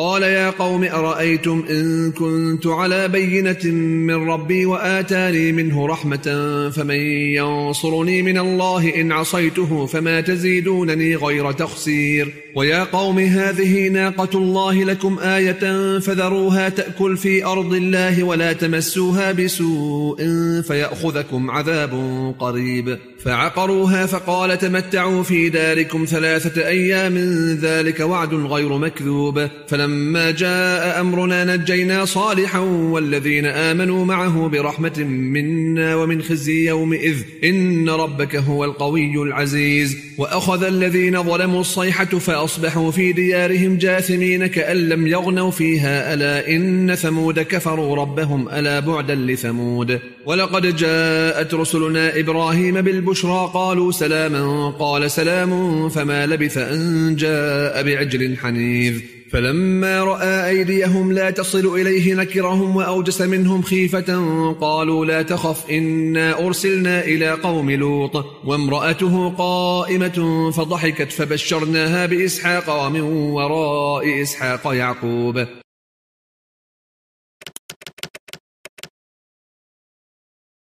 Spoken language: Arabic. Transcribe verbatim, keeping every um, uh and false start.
قال يا قوم أرأيتم إن كنت على بينة من ربي وآتاني منه رحمة فمن ينصرني من الله إن عصيته فما تزيدونني غير تخسير ويا قوم هذه ناقة الله لكم آية فذروها تأكل في أرض الله ولا تمسوها بسوء فيأخذكم عذاب قريب فعقروها فقال تمتعوا في داركم ثلاثة أيام ذلك وعد غير مكذوب فلما جاء أمرنا نجينا صالحا والذين آمنوا معه برحمة منا ومن خزي يومئذ إن ربك هو القوي العزيز وأخذ الذين ظلموا الصيحة فأصبحوا في ديارهم جاثمين كأن لم يغنوا فيها ألا إن ثمود كفروا ربهم ألا بعدا لثمود ولقد جاءت رسلنا إبراهيم بالبشرى قالوا سلاما قال سلام فما لبث أن جاء بعجل حنيذ فلما رأى أيديهم لا تصل إليه نكرهم وأوجس منهم خيفة قالوا لا تخف إنا أرسلنا إلى قوم لوط وامرأته قائمة فضحكت فبشرناها بإسحاق ومن وراء إسحاق يعقوب